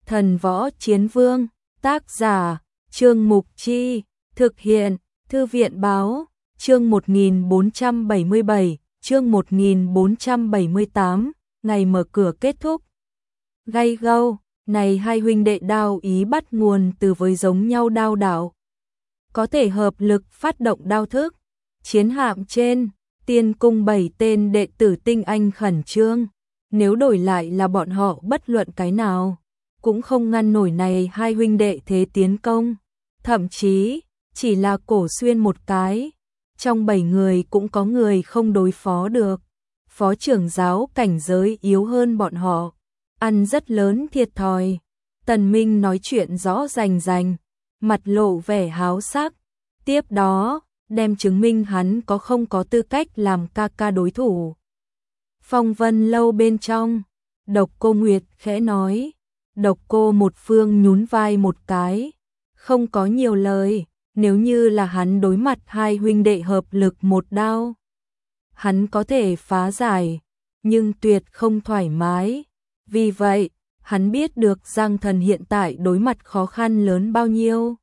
Thần Võ Chiến Vương, tác giả, Trương Mục Chi, thực hiện, Thư viện Báo, chương 1477, chương 1478, ngày mở cửa kết thúc. Gay go, này hai huynh đệ đao ý bắt nguồn từ với giống nhau đao đạo. Có thể hợp lực phát động đao thức, chiến hạm trên, tiên cung 7 tên đệ tử tinh anh khẩn trương, nếu đổi lại là bọn họ bất luận cái nào, cũng không ngăn nổi này hai huynh đệ thế tiến công, thậm chí, chỉ là Cổ Xuyên một cái, trong 7 người cũng có người không đối phó được, phó trưởng giáo cảnh giới yếu hơn bọn họ, ăn rất lớn thiệt thòi. Tần Minh nói chuyện rõ rành rành, mặt lộ vẻ háo sắc, tiếp đó, đem chứng minh hắn không có tư cách làm ca ca đối thủ. Phong Vân lâu bên trong, Độc Cô Nguyệt khẽ nói, Độc Cô Một Phương nhún vai một cái, không có nhiều lời, nếu như là hắn đối mặt hai huynh đệ hợp lực một đao, hắn có thể phá giải, nhưng tuyệt không thoải mái. Vì vậy, hắn biết được Giang Thần hiện tại đối mặt khó khăn lớn bao nhiêu.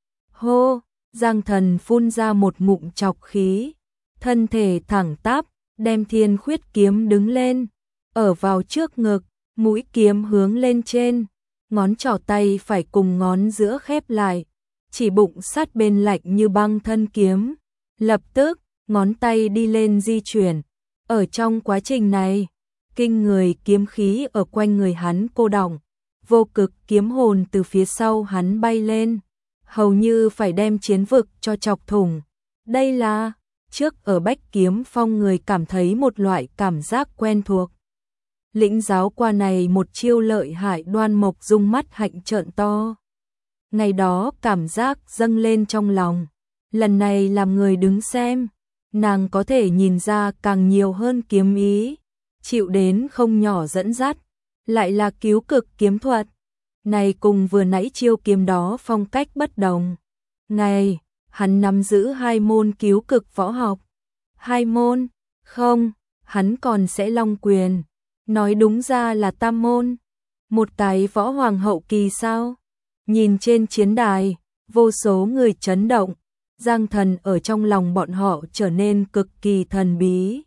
Hô, Giang Thần phun ra một ngụm trọc khí, thân thể thẳng tắp, đem Thiên Khuyết kiếm đứng lên, ở vào trước ngực, mũi kiếm hướng lên trên, ngón trỏ tay phải cùng ngón giữa khép lại, chỉ bụng sát bên lạnh như băng thân kiếm. Lập tức, ngón tay đi lên di chuyển. Ở trong quá trình này, kinh người kiếm khí ở quanh người hắn cô đọng, vô cực kiếm hồn từ phía sau hắn bay lên, hầu như phải đem chiến vực cho chọc thủng. Đây là, trước ở Bách Kiếm Phong người cảm thấy một loại cảm giác quen thuộc. Lĩnh giáo qua này một chiêu lợi hại, Đoan Mộc Dung mắt hạnh trợn to. Ngày đó cảm giác dâng lên trong lòng, lần này làm người đứng xem, nàng có thể nhìn ra càng nhiều hơn kiếm ý, chịu đến không nhỏ dẫn dắt, lại là cứu cực kiếm thuật. Này cùng vừa nãy chiêu kiếm đó phong cách bất đồng. Này, hắn nắm giữ hai môn cứu cực võ học. Hai môn? Không, hắn còn sẽ Long Quyền. Nói đúng ra là tam môn. Một cái võ hoàng hậu kỳ sao? Nhìn trên chiến đài, vô số người chấn động. Giang Thần ở trong lòng bọn họ trở nên cực kỳ thần bí.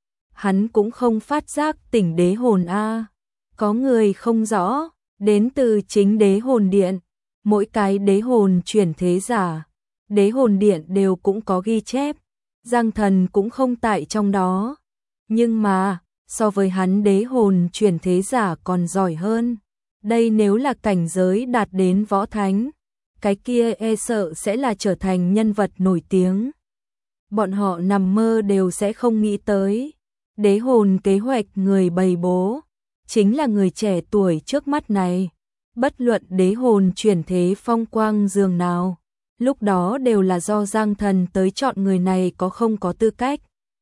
Hắn cũng không phát giác tỉnh đế hồn a. Có người không rõ, đến từ chính đế hồn điện. Mỗi cái đế hồn chuyển thế giả, đế hồn điện đều cũng có ghi chép. Giang Thần cũng không tại trong đó. Nhưng mà, so với hắn đế hồn chuyển thế giả còn giỏi hơn. Đây nếu là cảnh giới đạt đến võ thánh, cái kia e sợ sẽ là trở thành nhân vật nổi tiếng. Bọn họ nằm mơ đều sẽ không nghĩ tới. Đế hồn kế hoạch người bày bố, chính là người trẻ tuổi trước mắt này. Bất luận đế hồn chuyển thế phong quang dường nào, lúc đó đều là do Giang Thần tới chọn người này không có tư cách.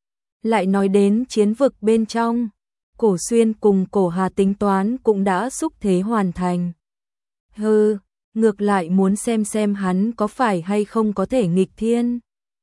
Lại nói đến chiến vực bên trong, Cổ Xuyên cùng Cổ Hà tính toán cũng đã xúc thế hoàn thành. Hừ, ngược lại muốn xem hắn có phải hay không có thể nghịch thiên.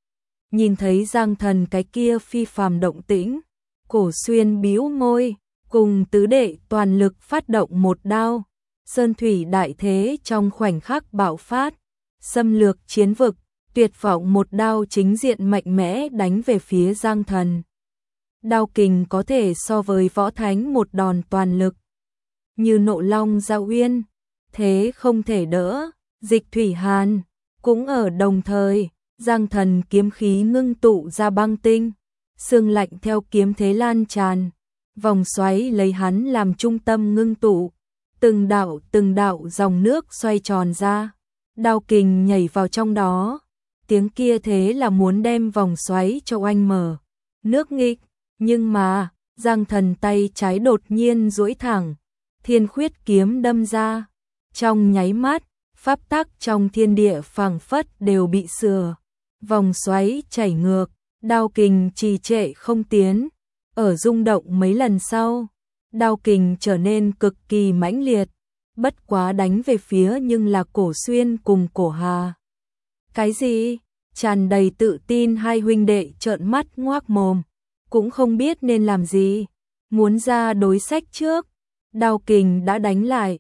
Nhìn thấy Giang Thần cái kia phi phàm động tĩnh, Cổ Xuyên bĩu môi, cùng tứ đệ toàn lực phát động một đao, sơn thủy đại thế trong khoảnh khắc bạo phát, xâm lược chiến vực, tuyệt vọng một đao chính diện mạnh mẽ đánh về phía Giang Thần. Đao kình có thể so với võ thánh một đòn toàn lực, như nộ long giao uyên, thế không thể đỡ. Dịch Thủy Hàn cũng ở đồng thời, Giang Thần kiếm khí ngưng tụ ra băng tinh, sương lạnh theo kiếm thế lan tràn, vòng xoáy lấy hắn làm trung tâm ngưng tụ, từng đạo dòng nước xoay tròn ra, đao kình nhảy vào trong đó, tiếng kia thế là muốn đem vòng xoáy cho oanh mở. Nước nghịch, nhưng mà, Giang Thần tay trái đột nhiên duỗi thẳng, Thiên Khuyết kiếm đâm ra, trong nháy mắt, pháp tắc trong thiên địa phảng phất đều bị sửa, vòng xoáy chảy ngược, đao kình trì trệ không tiến. Ở rung động mấy lần sau, đao kình trở nên cực kỳ mãnh liệt, bất quá đánh về phía nhưng là Cổ Xuyên cùng Cổ Hà. Cái gì? Tràn đầy tự tin hai huynh đệ trợn mắt ngoác mồm, cũng không biết nên làm gì, muốn ra đối sách trước. Đao kình đã đánh lại,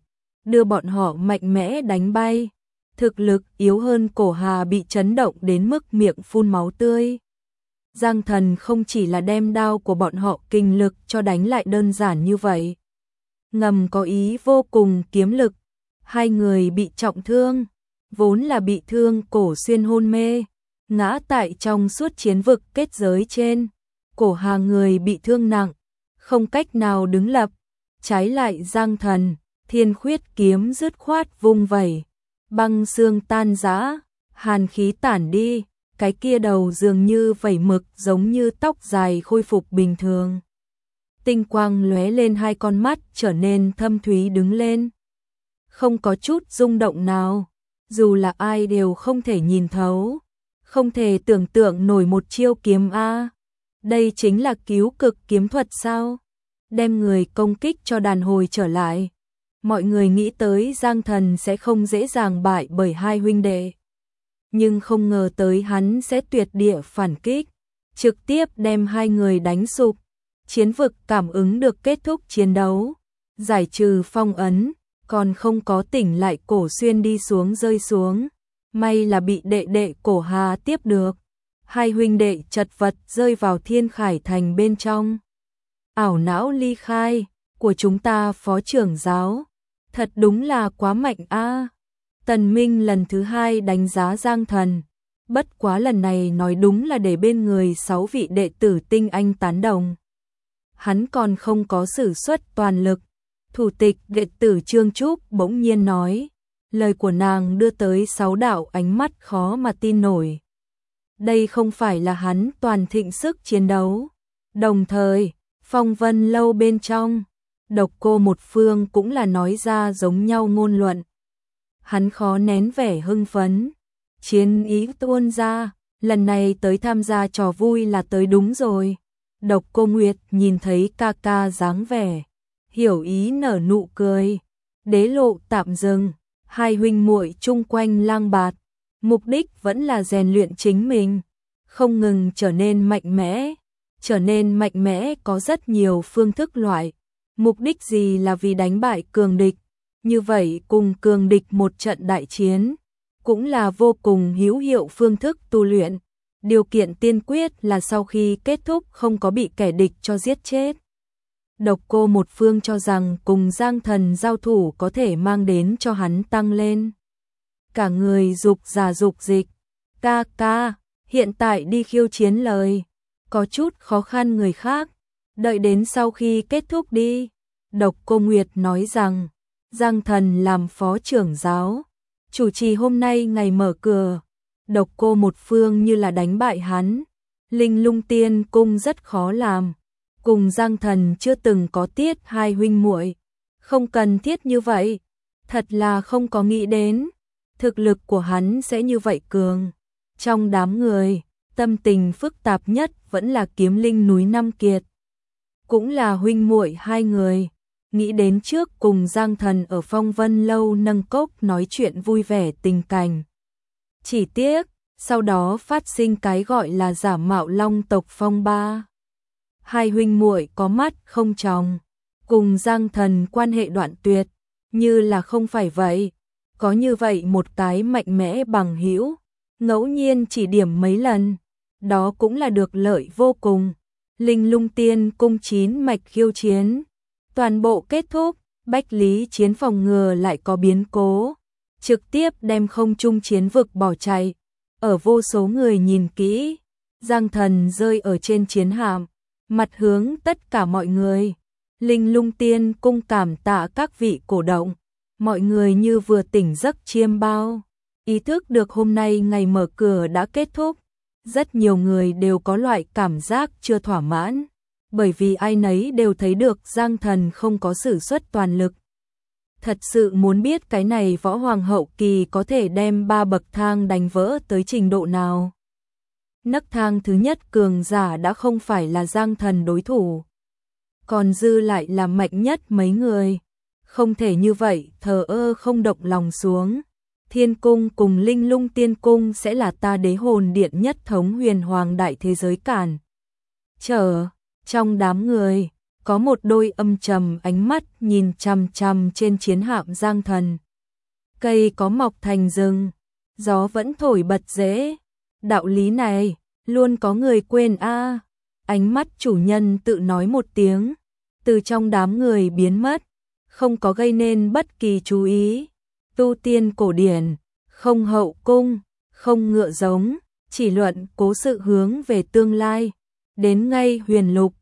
đưa bọn họ mạnh mẽ đánh bay. Thực lực yếu hơn Cổ Hà bị chấn động đến mức miệng phun máu tươi. Giang Thần không chỉ là đem đao của bọn họ kinh lực cho đánh lại đơn giản như vậy. Ngầm có ý vô cùng kiếm lực. Hai người bị trọng thương, vốn là bị thương Cổ Xuyên hôn mê, ngã tại trong suốt chiến vực kết giới trên. Cổ Hà người bị thương nặng, không cách nào đứng lập. Trái lại Giang Thần, Thiên Khuyết kiếm dứt khoát vung vẩy, băng xương tan rã, hàn khí tản đi, cái kia đầu dường như vẩy mực giống như tóc dài khôi phục bình thường. Tinh quang lóe lên, hai con mắt trở nên thâm thúy đứng lên. Không có chút rung động nào, dù là ai đều không thể nhìn thấu, không thể tưởng tượng nổi một chiêu kiếm a. Đây chính là cứu cực kiếm thuật sao? Đem người công kích cho đàn hồi trở lại. Mọi người nghĩ tới Giang Thần sẽ không dễ dàng bại bởi hai huynh đệ, nhưng không ngờ tới hắn sẽ tuyệt địa phản kích, trực tiếp đem hai người đánh sụp. Chiến vực cảm ứng được kết thúc chiến đấu, giải trừ phong ấn, còn không có tỉnh lại Cổ Xuyên đi xuống rơi xuống. May là bị đệ đệ Cổ Hà tiếp được. Hai huynh đệ chật vật rơi vào Thiên Khải Thành bên trong. Ảo não ly khai, của chúng ta phó trưởng giáo, thật đúng là quá mạnh a. Tần Minh lần thứ hai đánh giá Giang Thần, bất quá lần này nói đúng là để bên người 6 vị đệ tử tinh anh tán đồng. Hắn còn không có sử xuất toàn lực. Thủ tịch đệ tử Trương Trúc bỗng nhiên nói, lời của nàng đưa tới 6 đạo ánh mắt khó mà tin nổi. Đây không phải là hắn toàn thịnh sức chiến đấu. Đồng thời, Phong Vân lâu bên trong, Độc Cô Một Phương cũng là nói ra giống nhau ngôn luận. Hắn khó nén vẻ hưng phấn, chiến ý tuôn ra, lần này tới tham gia trò vui là tới đúng rồi. Độc Cô Nguyệt nhìn thấy ca ca dáng vẻ, hiểu ý nở nụ cười. Đế lộ tạm dừng, hai huynh muội chung quanh lang bạt, mục đích vẫn là rèn luyện chính mình, không ngừng trở nên mạnh mẽ. Trở nên mạnh mẽ có rất nhiều phương thức loại, mục đích gì là vì đánh bại cường địch, như vậy cùng cường địch một trận đại chiến, cũng là vô cùng hữu hiệu phương thức tu luyện. Điều kiện tiên quyết là sau khi kết thúc không có bị kẻ địch cho giết chết. Độc Cô Một Phương cho rằng cùng Giang Thần giao thủ có thể mang đến cho hắn tăng lên. Cả người dục giả dục dịch, ca ca, hiện tại đi khiêu chiến lời. Có chút khó khăn người khác, đợi đến sau khi kết thúc đi. Độc Cô Nguyệt nói rằng, Giang Thần làm phó trưởng giáo, chủ trì hôm nay ngày mở cửa. Độc Cô Một Phương như là đánh bại hắn. Linh Lung Tiên Cung rất khó làm, cùng Giang Thần chưa từng có tiết hai huynh muội, không cần thiết như vậy. Thật là không có nghĩ đến, thực lực của hắn sẽ như vậy cường. Trong đám người, tâm tình phức tạp nhất vẫn là Kiếm Linh núi Năm Kiệt. Cũng là huynh muội hai người, nghĩ đến trước cùng Giang Thần ở Phong Vân lâu nâng cốc nói chuyện vui vẻ tình cảnh. Chỉ tiếc, sau đó phát sinh cái gọi là giả mạo Long tộc phong ba. Hai huynh muội có mắt không tròng, cùng Giang Thần quan hệ đoạn tuyệt, như là không phải vậy. Có như vậy một cái mạnh mẽ bằng hữu, ngẫu nhiên chỉ điểm mấy lần, đó cũng là được lợi vô cùng. Linh Lung Tiên Cung 9 mạch khiêu chiến, toàn bộ kết thúc, Bách Lý Chiến phòng ngừa lại có biến cố, trực tiếp đem không trung chiến vực bỏ chạy. Ở vô số người nhìn kỹ, Giang Thần rơi ở trên chiến hạm, mặt hướng tất cả mọi người. Linh Lung Tiên Cung cảm tạ các vị cổ động, mọi người như vừa tỉnh giấc chiêm bao, ý thức được hôm nay ngày mở cửa đã kết thúc. Rất nhiều người đều có loại cảm giác chưa thỏa mãn, bởi vì ai nấy đều thấy được Giang Thần không có sử xuất toàn lực. Thật sự muốn biết cái này võ hoàng hậu kỳ có thể đem 3 bậc thang đánh vỡ tới trình độ nào. Nấc thang thứ nhất cường giả đã không phải là Giang Thần đối thủ, còn dư lại là mạnh nhất mấy người. Không thể như vậy thờ ơ không động lòng xuống. Thiên Cung cùng Linh Lung Tiên Cung sẽ là ta Đế Hồn Điện nhất thống huyền hoàng đại thế giới cản trở. Trong đám người, có một đôi âm trầm ánh mắt nhìn chằm chằm trên chiến hạm Giang Thần. Cây có mọc thành rừng, gió vẫn thổi bật rễ. Đạo lý này, luôn có người quên a. Ánh mắt chủ nhân tự nói một tiếng, từ trong đám người biến mất, không có gây nên bất kỳ chú ý. Tu tiên cổ điển, không hậu cung, không ngựa giống, chỉ luận cố sự hướng về tương lai. Đến ngay huyền lục,